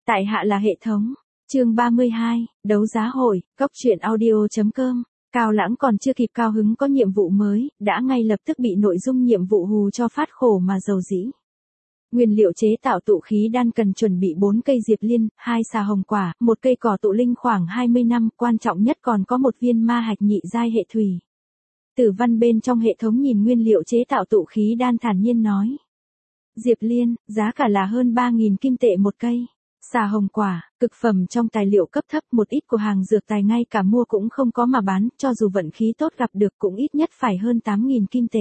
Tại hạ là hệ thống. Chương 32, đấu giá hội, góc truyện audio.com. Cao Lãng còn chưa kịp cao hứng có nhiệm vụ mới, đã ngay lập tức bị nội dung nhiệm vụ hù cho phát khổ mà dầu dĩ. Nguyên liệu chế tạo tụ khí đan cần chuẩn bị 4 cây diệp liên, 2 xà hồng quả, 1 cây cỏ tụ linh khoảng 20 năm, quan trọng nhất còn có 1 viên ma hạch nhị giai hệ thủy. Tử Văn bên trong hệ thống nhìn nguyên liệu chế tạo tụ khí đan thản nhiên nói. Diệp liên, giá cả là hơn 3.000 kim tệ một cây. Xà hồng quả, cực phẩm trong tài liệu cấp thấp, một ít của hàng dược tài ngay cả mua cũng không có mà bán, cho dù vận khí tốt gặp được cũng ít nhất phải hơn 8.000 kim tệ.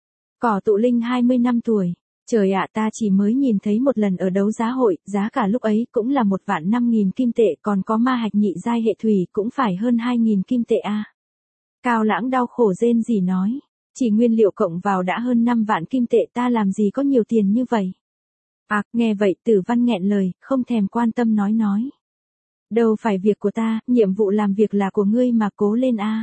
Cỏ tụ linh 20 năm tuổi. Trời ạ, ta chỉ mới nhìn thấy một lần ở đấu giá hội, giá cả lúc ấy cũng là 1.500.000 kim tệ, còn có ma hạch nhị giai hệ thủy cũng phải hơn 2.000 kim tệ a. Cao Lãng đau khổ rên rỉ nói, chỉ nguyên liệu cộng vào đã hơn 5 vạn kim tệ, ta làm gì có nhiều tiền như vậy. À, nghe vậy Tử Văn nghẹn lời, không thèm quan tâm nói. Đâu phải việc của ta, nhiệm vụ làm việc là của ngươi mà, cố lên a.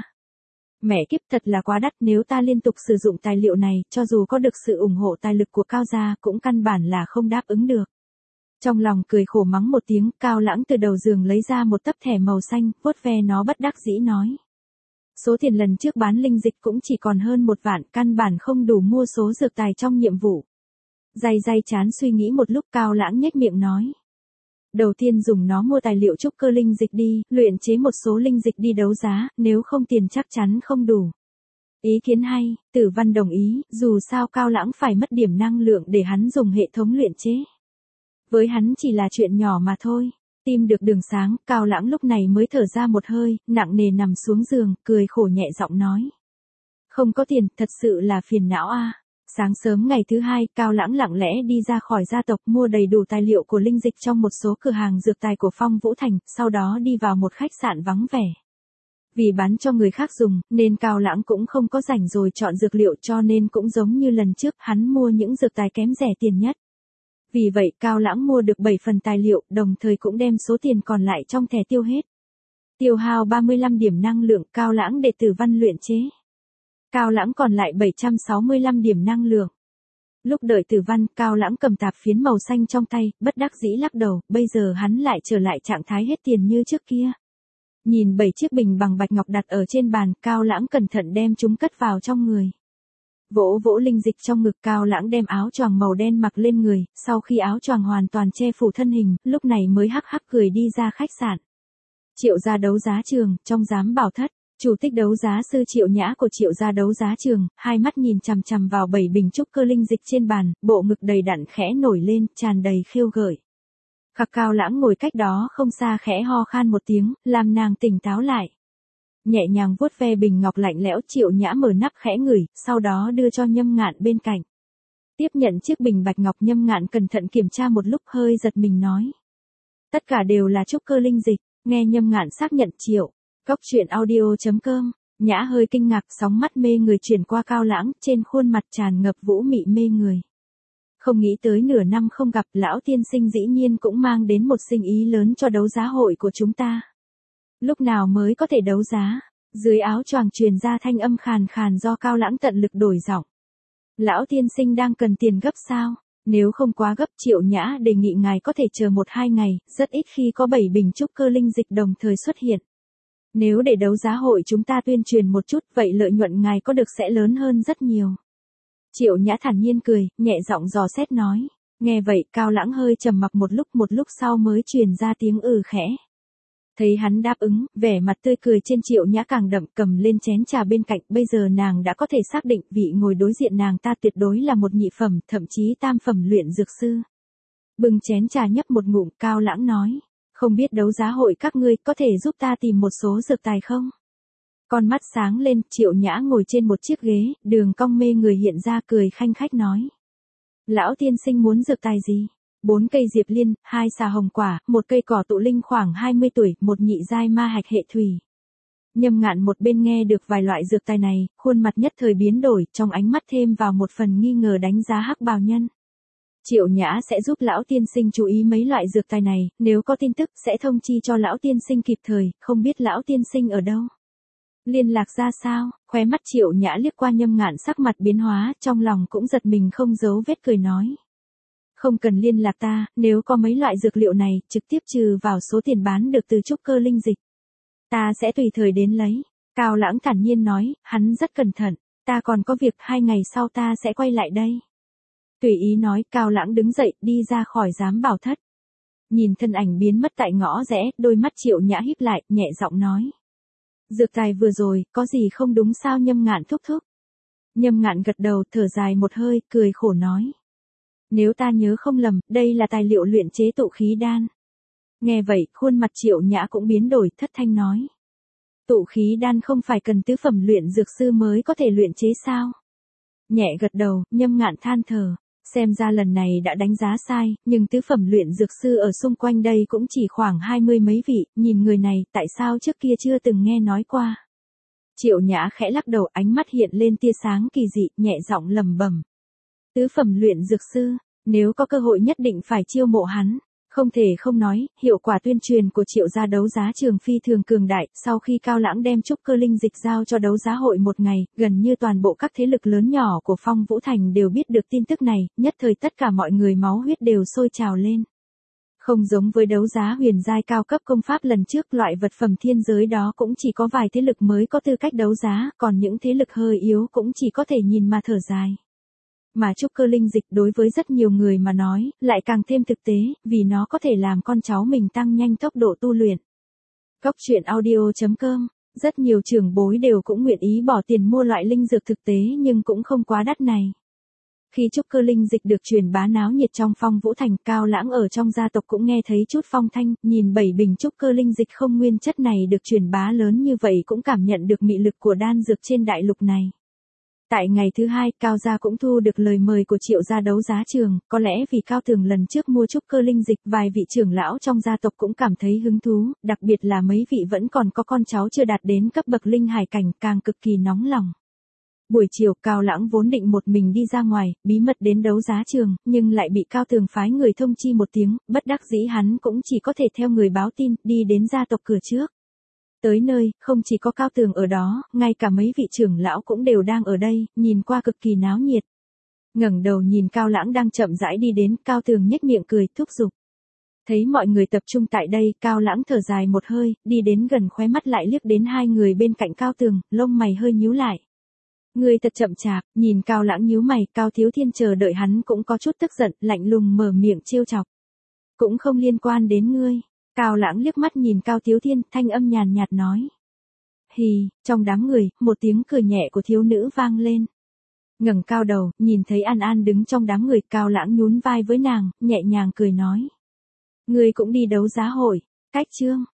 Mẹ kiếp, thật là quá đắt, nếu ta liên tục sử dụng tài liệu này, cho dù có được sự ủng hộ tài lực của Cao gia cũng căn bản là không đáp ứng được. Trong lòng cười khổ mắng một tiếng, Cao Lãng từ đầu giường lấy ra một tấm thẻ màu xanh, vuốt ve nó bất đắc dĩ nói. Số tiền lần trước bán linh dịch cũng chỉ còn hơn 1 vạn, căn bản không đủ mua số dược tài trong nhiệm vụ. Day chán suy nghĩ một lúc, Cao Lãng nhếch miệng nói. Đầu tiên dùng nó mua tài liệu trúc cơ linh dịch đi, luyện chế một số linh dịch đi đấu giá, nếu không tiền chắc chắn không đủ. Ý kiến hay, Tử Văn đồng ý, dù sao Cao Lãng phải mất điểm năng lượng để hắn dùng hệ thống luyện chế. Với hắn chỉ là chuyện nhỏ mà thôi. Tìm được đường sáng, Cao Lãng lúc này mới thở ra một hơi, nặng nề nằm xuống giường, cười khổ nhẹ giọng nói. Không có tiền, thật sự là phiền não a. Sáng sớm ngày thứ hai, Cao Lãng lặng lẽ đi ra khỏi gia tộc, mua đầy đủ tài liệu của linh dịch trong một số cửa hàng dược tài của Phong Vũ Thành, sau đó đi vào một khách sạn vắng vẻ. Vì bán cho người khác dùng, nên Cao Lãng cũng không có rảnh rồi chọn dược liệu, cho nên cũng giống như lần trước, hắn mua những dược tài kém rẻ tiền nhất. Vì vậy Cao Lãng mua được 7 phần tài liệu, đồng thời cũng đem số tiền còn lại trong thẻ tiêu hết. Tiêu hao 35 điểm năng lượng, Cao Lãng để Tử Văn luyện chế. Cao Lãng còn lại 765 điểm năng lượng. Lúc đợi Tử Văn, Cao Lãng cầm tạp phiến màu xanh trong tay, bất đắc dĩ lắc đầu, bây giờ hắn lại trở lại trạng thái hết tiền như trước kia. Nhìn 7 chiếc bình bằng bạch ngọc đặt ở trên bàn, Cao Lãng cẩn thận đem chúng cất vào trong người. Vỗ vỗ linh dịch trong ngực, Cao Lãng đem áo choàng màu đen mặc lên người, sau khi áo choàng hoàn toàn che phủ thân hình, lúc này mới hắc hắc cười đi ra khách sạn. Triệu gia đấu giá trường, trong giám bảo thất, chủ tích đấu giá sư Triệu Nhã của Triệu gia đấu giá trường, hai mắt nhìn chằm chằm vào 7 bình trúc cơ linh dịch trên bàn, bộ ngực đầy đặn khẽ nổi lên, tràn đầy khiêu gợi. Khắc Cao Lãng ngồi cách đó không xa khẽ ho khan một tiếng, làm nàng tỉnh táo lại. Nhẹ nhàng vuốt ve bình ngọc lạnh lẽo, Triệu Nhã mở nắp khẽ ngửi, sau đó đưa cho Nhâm Ngạn bên cạnh. Tiếp nhận chiếc bình bạch ngọc, Nhâm Ngạn cẩn thận kiểm tra một lúc, hơi giật mình nói. Tất cả đều là trúc cơ linh dịch. Nghe Nhâm Ngạn xác nhận Triệu. Góc truyện audio.com. Nhã hơi kinh ngạc, sóng mắt mê người chuyển qua Cao Lãng, trên khuôn mặt tràn ngập vũ mị mê người. Không nghĩ tới nửa năm không gặp, lão tiên sinh dĩ nhiên cũng mang đến một sinh ý lớn cho đấu giá hội của chúng ta. Lúc nào mới có thể đấu giá? Dưới áo choàng truyền ra thanh âm khàn khàn do Cao Lãng tận lực đổi giọng. Lão tiên sinh đang cần tiền gấp sao? Nếu không quá gấp, Triệu Nhã đề nghị ngài có thể chờ 1-2 ngày, rất ít khi có 7 bình trúc cơ linh dịch đồng thời xuất hiện. Nếu để đấu giá hội chúng ta tuyên truyền một chút, vậy lợi nhuận ngài có được sẽ lớn hơn rất nhiều. Triệu Nhã thản nhiên cười, nhẹ giọng dò xét nói. Nghe vậy, Cao Lãng hơi trầm mặc một lúc sau mới truyền ra tiếng khẽ. Thấy hắn đáp ứng, vẻ mặt tươi cười trên Triệu Nhã càng đậm, cầm lên chén trà bên cạnh, bây giờ nàng đã có thể xác định vị ngồi đối diện nàng ta tuyệt đối là một nhị phẩm, thậm chí tam phẩm luyện dược sư. Bưng chén trà nhấp một ngụm, Cao Lãng nói, không biết đấu giá hội các ngươi có thể giúp ta tìm một số dược tài không? Con mắt sáng lên, Triệu Nhã ngồi trên một chiếc ghế, đường cong mê người hiện ra, cười khanh khách nói. Lão tiên sinh muốn dược tài gì? 4 cây diệp liên, 2 xà hồng quả, 1 cây cỏ tụ linh khoảng 20 tuổi, 1 nhị giai ma hạch hệ thủy. Nhâm Ngạn một bên nghe được vài loại dược tài này, khuôn mặt nhất thời biến đổi, trong ánh mắt thêm vào một phần nghi ngờ đánh giá Hắc Bào Nhân. Triệu Nhã sẽ giúp lão tiên sinh chú ý mấy loại dược tài này, nếu có tin tức sẽ thông chi cho lão tiên sinh kịp thời, không biết lão tiên sinh ở đâu. Liên lạc ra sao? Khóe mắt Triệu Nhã liếc qua Nhâm Ngạn, sắc mặt biến hóa, trong lòng cũng giật mình không giấu vết cười nói. Không cần liên lạc ta, nếu có mấy loại dược liệu này, trực tiếp trừ vào số tiền bán được từ trúc cơ linh dịch. Ta sẽ tùy thời đến lấy. Cao Lãng thản nhiên nói, hắn rất cẩn thận, ta còn có việc 2 ngày sau ta sẽ quay lại đây. Tùy ý nói, Cao Lãng đứng dậy, đi ra khỏi giám bảo thất. Nhìn thân ảnh biến mất tại ngõ rẽ, đôi mắt Triệu Nhã híp lại, nhẹ giọng nói. Dược tài vừa rồi, có gì không đúng sao Nhâm Ngạn thúc thúc? Nhâm Ngạn gật đầu, thở dài một hơi, cười khổ nói. Nếu ta nhớ không lầm, đây là tài liệu luyện chế tụ khí đan. Nghe vậy, khuôn mặt Triệu Nhã cũng biến đổi, thất thanh nói. Tụ khí đan không phải cần tứ phẩm luyện dược sư mới có thể luyện chế sao? Nhẹ gật đầu, Nhâm Ngạn than thở. Xem ra lần này đã đánh giá sai, nhưng tứ phẩm luyện dược sư ở xung quanh đây cũng chỉ khoảng 20 mấy vị, nhìn người này, tại sao trước kia chưa từng nghe nói qua. Triệu Nhã khẽ lắc đầu, ánh mắt hiện lên tia sáng kỳ dị, nhẹ giọng lẩm bẩm. Tứ phẩm luyện dược sư, nếu có cơ hội nhất định phải chiêu mộ hắn. Không thể không nói, hiệu quả tuyên truyền của Triệu gia đấu giá trường phi thường cường đại, sau khi Cao Lãng đem trúc cơ linh dịch giao cho đấu giá hội một ngày, gần như toàn bộ các thế lực lớn nhỏ của Phong Vũ Thành đều biết được tin tức này, nhất thời tất cả mọi người máu huyết đều sôi trào lên. Không giống với đấu giá huyền giai cao cấp công pháp lần trước, loại vật phẩm thiên giới đó cũng chỉ có vài thế lực mới có tư cách đấu giá, còn những thế lực hơi yếu cũng chỉ có thể nhìn mà thở dài. Mà trúc cơ linh dịch đối với rất nhiều người mà nói, lại càng thêm thực tế, vì nó có thể làm con cháu mình tăng nhanh tốc độ tu luyện. Cốc truyện audio.com, rất nhiều trưởng bối đều cũng nguyện ý bỏ tiền mua loại linh dược thực tế nhưng cũng không quá đắt này. Khi trúc cơ linh dịch được truyền bá náo nhiệt trong Phong Vũ Thành, Cao Lãng ở trong gia tộc cũng nghe thấy chút phong thanh, nhìn 7 bình trúc cơ linh dịch không nguyên chất này được truyền bá lớn như vậy cũng cảm nhận được mị lực của đan dược trên đại lục này. Tại ngày thứ 2, Cao gia cũng thu được lời mời của Triệu gia đấu giá trường, có lẽ vì Cao Tường lần trước mua trúc cơ linh dịch, vài vị trưởng lão trong gia tộc cũng cảm thấy hứng thú, đặc biệt là mấy vị vẫn còn có con cháu chưa đạt đến cấp bậc linh hải cảnh, càng cực kỳ nóng lòng. Buổi chiều, Cao Lãng vốn định một mình đi ra ngoài, bí mật đến đấu giá trường, nhưng lại bị Cao Tường phái người thông chi một tiếng, bất đắc dĩ hắn cũng chỉ có thể theo người báo tin, đi đến gia tộc cửa trước. Tới nơi, không chỉ có Cao Tường ở đó, ngay cả mấy vị trưởng lão cũng đều đang ở đây, nhìn qua cực kỳ náo nhiệt. Ngẩng đầu nhìn Cao Lãng đang chậm rãi đi đến, Cao Tường nhếch miệng cười, thúc giục. Thấy mọi người tập trung tại đây, Cao Lãng thở dài một hơi, đi đến gần, khóe mắt lại liếc đến hai người bên cạnh Cao Tường, lông mày hơi nhíu lại. Người thật chậm chạp, nhìn Cao Lãng nhíu mày, Cao Thiếu Thiên chờ đợi hắn cũng có chút tức giận, lạnh lùng mở miệng trêu chọc. Cũng không liên quan đến ngươi. Cao Lãng liếc mắt nhìn Cao Thiếu Thiên, thanh âm nhàn nhạt nói. Hì, trong đám người, một tiếng cười nhẹ của thiếu nữ vang lên. Ngẩng cao đầu, nhìn thấy An An đứng trong đám người, Cao Lãng nhún vai với nàng, nhẹ nhàng cười nói. Ngươi cũng đi đấu giá hội, cách chương.